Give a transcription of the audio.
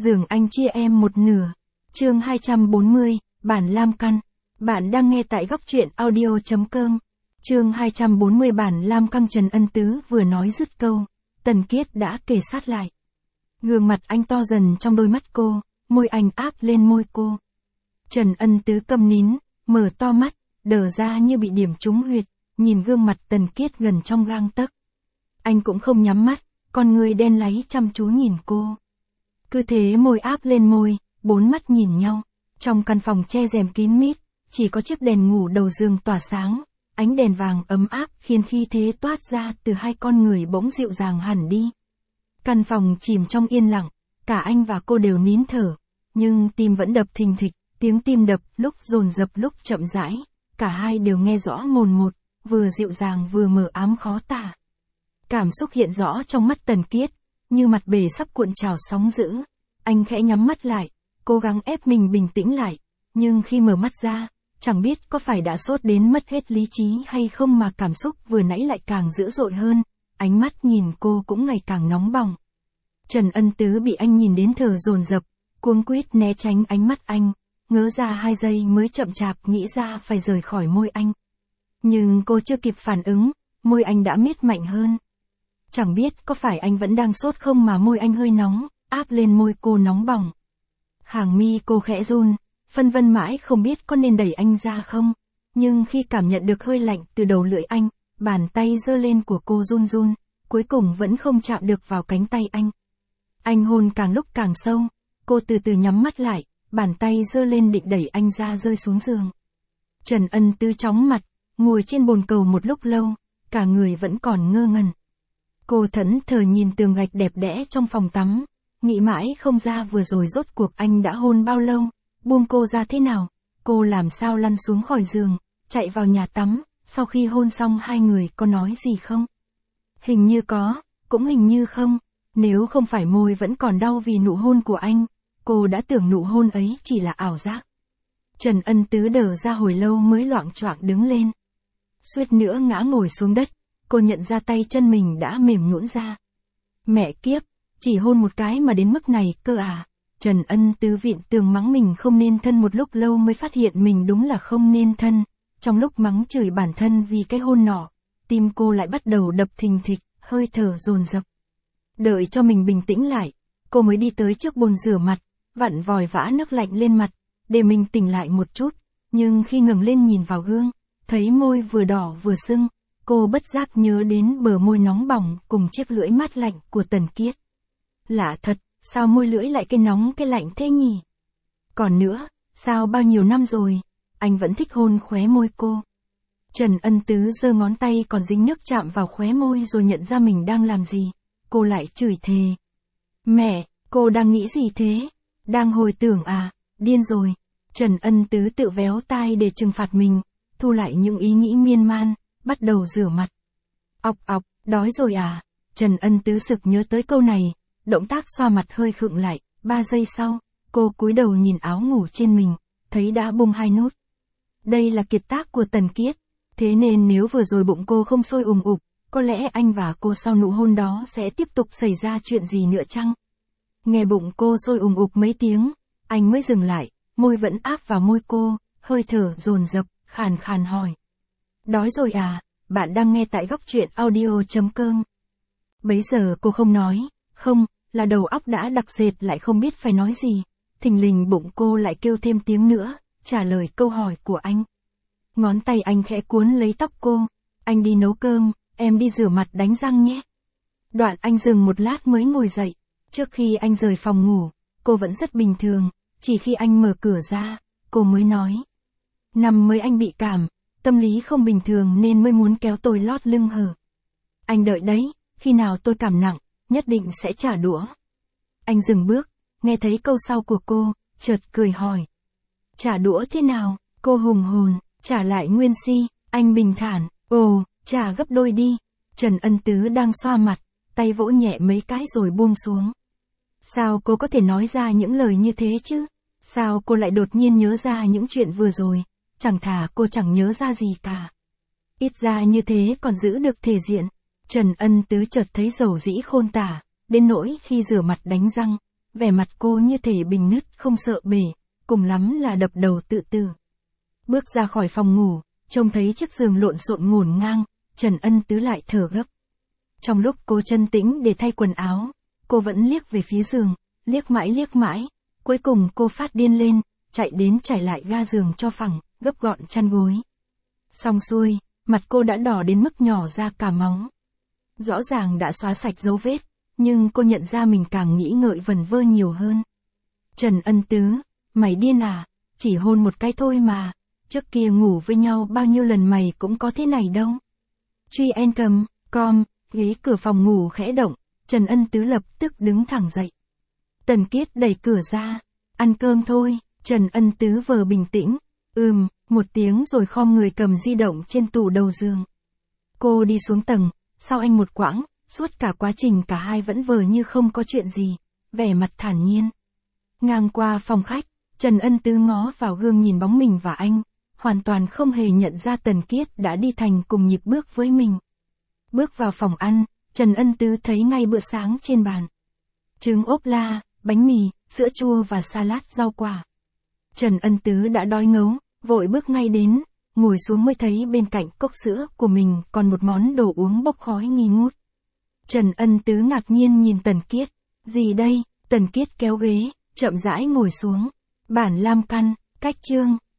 Giường anh chia em một nửa. Chương 240, bản lam căn. Bạn đang nghe tại góc truyện audio.com. Chương 240 bản lam căng. Trần Ân Tứ vừa nói dứt câu, Tần Kiết đã kề sát lại. Gương mặt anh to dần trong đôi mắt cô, môi anh áp lên môi cô. Trần Ân Tứ câm nín, mở to mắt, đờ ra như bị điểm trúng huyệt, nhìn gương mặt Tần Kiết gần trong gang tấc. Anh cũng không nhắm mắt, con người đen láy chăm chú nhìn cô. Cứ thế môi áp lên môi, bốn mắt nhìn nhau. Trong căn phòng che rèm kín mít, chỉ có chiếc đèn ngủ đầu giường tỏa sáng, ánh đèn vàng ấm áp khiến khí thế toát ra từ hai con người bỗng dịu dàng hẳn đi. Căn phòng chìm trong yên lặng, cả anh và cô đều nín thở, nhưng tim vẫn đập thình thịch, tiếng tim đập lúc dồn dập lúc chậm rãi, cả hai đều nghe rõ mồn một, vừa dịu dàng vừa mờ ám khó tả. Cảm xúc hiện rõ trong mắt Tần Kiết, như mặt bể sắp cuộn trào sóng dữ. Anh khẽ nhắm mắt lại, cố gắng ép mình bình tĩnh lại, nhưng khi mở mắt ra, chẳng biết có phải đã sốt đến mất hết lý trí hay không mà cảm xúc vừa nãy lại càng dữ dội hơn, ánh mắt nhìn cô cũng ngày càng nóng bỏng. Trần Ân Tứ bị anh nhìn đến thở dồn dập, cuống quýt né tránh ánh mắt anh, ngớ ra 2 giây mới chậm chạp nghĩ ra phải rời khỏi môi anh. Nhưng cô chưa kịp phản ứng, môi anh đã miết mạnh hơn. Chẳng biết có phải anh vẫn đang sốt không mà môi anh hơi nóng, áp lên môi cô nóng bỏng. Hàng mi cô khẽ run, phân vân mãi không biết có nên đẩy anh ra không. Nhưng khi cảm nhận được hơi lạnh từ đầu lưỡi anh, bàn tay giơ lên của cô run run, cuối cùng vẫn không chạm được vào cánh tay anh. Anh hôn càng lúc càng sâu, cô từ từ nhắm mắt lại, bàn tay giơ lên định đẩy anh ra rơi xuống giường. Trần Ân Tứ chóng mặt, ngồi trên bồn cầu một lúc lâu, cả người vẫn còn ngơ ngẩn. Cô thẫn thờ nhìn tường gạch đẹp đẽ trong phòng tắm, nghĩ mãi không ra vừa rồi rốt cuộc anh đã hôn bao lâu, buông cô ra thế nào, cô làm sao lăn xuống khỏi giường, chạy vào nhà tắm, sau khi hôn xong hai người có nói gì không? Hình như có, cũng hình như không, nếu không phải môi vẫn còn đau vì nụ hôn của anh, cô đã tưởng nụ hôn ấy chỉ là ảo giác. Trần Ân Tứ đờ ra hồi lâu mới loạng choạng đứng lên. Suýt nữa ngã ngồi xuống đất, cô nhận ra tay chân mình đã mềm nhũn ra. Mẹ kiếp, chỉ hôn một cái mà đến mức này cơ à? Trần Ân Tứ vịn tường mắng mình không nên thân một lúc lâu mới phát hiện mình đúng là không nên thân. Trong lúc mắng chửi bản thân vì cái hôn nọ, tim cô lại bắt đầu đập thình thịch, hơi thở dồn dập. Đợi cho mình bình tĩnh lại, cô mới đi tới trước bồn rửa mặt, vặn vòi vã nước lạnh lên mặt, để mình tỉnh lại một chút. Nhưng khi ngẩng lên nhìn vào gương, thấy môi vừa đỏ vừa sưng, cô bất giác nhớ đến bờ môi nóng bỏng cùng chiếc lưỡi mát lạnh của Tần Kiết. Lạ thật, sao môi lưỡi lại cái nóng cái lạnh thế nhỉ? Còn nữa, sao bao nhiêu năm rồi, anh vẫn thích hôn khóe môi cô. Trần Ân Tứ giơ ngón tay còn dính nước chạm vào khóe môi rồi nhận ra mình đang làm gì. Cô lại chửi thề. Mẹ, cô đang nghĩ gì thế? Đang hồi tưởng à? Điên rồi. Trần Ân Tứ tự véo tai để trừng phạt mình, thu lại những ý nghĩ miên man, bắt đầu rửa mặt. Ọc ọc, đói rồi à? Trần Ân Tứ sực nhớ tới câu này, động tác xoa mặt hơi khựng lại, 3 giây sau, cô cúi đầu nhìn áo ngủ trên mình, thấy đã bung 2 nút. Đây là kiệt tác của Tần Kiết, thế nên nếu vừa rồi bụng cô không sôi ùm ụp, có lẽ anh và cô sau nụ hôn đó sẽ tiếp tục xảy ra chuyện gì nữa chăng? Nghe bụng cô sôi ùm ụp mấy tiếng, anh mới dừng lại, môi vẫn áp vào môi cô, hơi thở dồn dập, khàn khàn hỏi. Đói rồi à? Bạn đang nghe tại góc truyện audio.com. Bấy giờ cô không nói, không, là đầu óc đã đặc sệt lại không biết phải nói gì. Thình lình bụng cô lại kêu thêm tiếng nữa, trả lời câu hỏi của anh. Ngón tay anh khẽ cuốn lấy tóc cô. Anh đi nấu cơm, em đi rửa mặt đánh răng nhé. Đoạn anh dừng một lát mới ngồi dậy. Trước khi anh rời phòng ngủ, cô vẫn rất bình thường, chỉ khi anh mở cửa ra, cô mới nói. Năm mới anh bị cảm, tâm lý không bình thường nên mới muốn kéo tôi lót lưng hở. Anh đợi đấy, khi nào tôi cảm nặng, nhất định sẽ trả đũa. Anh dừng bước, nghe thấy câu sau của cô, chợt cười hỏi. Trả đũa thế nào? Cô hùng hồn, trả lại nguyên si. Anh bình thản, ồ, trả gấp đôi đi. Trần Ân Tứ đang xoa mặt, tay vỗ nhẹ mấy cái rồi buông xuống. Sao cô có thể nói ra những lời như thế chứ? Sao cô lại đột nhiên nhớ ra những chuyện vừa rồi? Chẳng thà cô chẳng nhớ ra gì cả. Ít ra như thế còn giữ được thể diện. Trần Ân Tứ chợt thấy dầu dĩ khôn tả, đến nỗi khi rửa mặt đánh răng, vẻ mặt cô như thể bình nứt không sợ bể, cùng lắm là đập đầu tự tử. Bước ra khỏi phòng ngủ, trông thấy chiếc giường lộn xộn ngổn ngang, Trần Ân Tứ lại thở gấp. Trong lúc cô chân tĩnh để thay quần áo, cô vẫn liếc về phía giường, liếc mãi, cuối cùng cô phát điên lên, chạy đến trải lại ga giường cho phẳng, gấp gọn chăn gối. Xong xuôi, mặt cô đã đỏ đến mức nhỏ ra cả máu. Rõ ràng đã xóa sạch dấu vết, nhưng cô nhận ra mình càng nghĩ ngợi vẩn vơ nhiều hơn. Trần Ân Tứ, mày điên à, chỉ hôn một cái thôi mà, trước kia ngủ với nhau bao nhiêu lần mày cũng có thế này đâu. Truy en cầm, com, ghế cửa phòng ngủ khẽ động, Trần Ân Tứ lập tức đứng thẳng dậy. Tần Kiết đẩy cửa ra, ăn cơm thôi, Trần Ân Tứ vờ bình tĩnh, một tiếng rồi khom người cầm di động trên tủ đầu giường. Cô đi xuống tầng, sau anh một quãng, suốt cả quá trình cả hai vẫn vờ như không có chuyện gì, vẻ mặt thản nhiên. Ngang qua phòng khách, Trần Ân Tứ ngó vào gương nhìn bóng mình và anh, hoàn toàn không hề nhận ra Tần Kiết đã đi thành cùng nhịp bước với mình. Bước vào phòng ăn, Trần Ân Tứ thấy ngay bữa sáng trên bàn. Trứng ốp la, bánh mì, sữa chua và salad rau quả. Trần Ân Tứ đã đói ngấu, vội bước ngay đến, ngồi xuống mới thấy bên cạnh cốc sữa của mình còn một món đồ uống bốc khói nghi ngút. Trần Ân Tứ ngạc nhiên nhìn Tần Kiết. Gì đây? Tần Kiết kéo ghế, chậm rãi ngồi xuống. Bản Lam Căn, cách chương.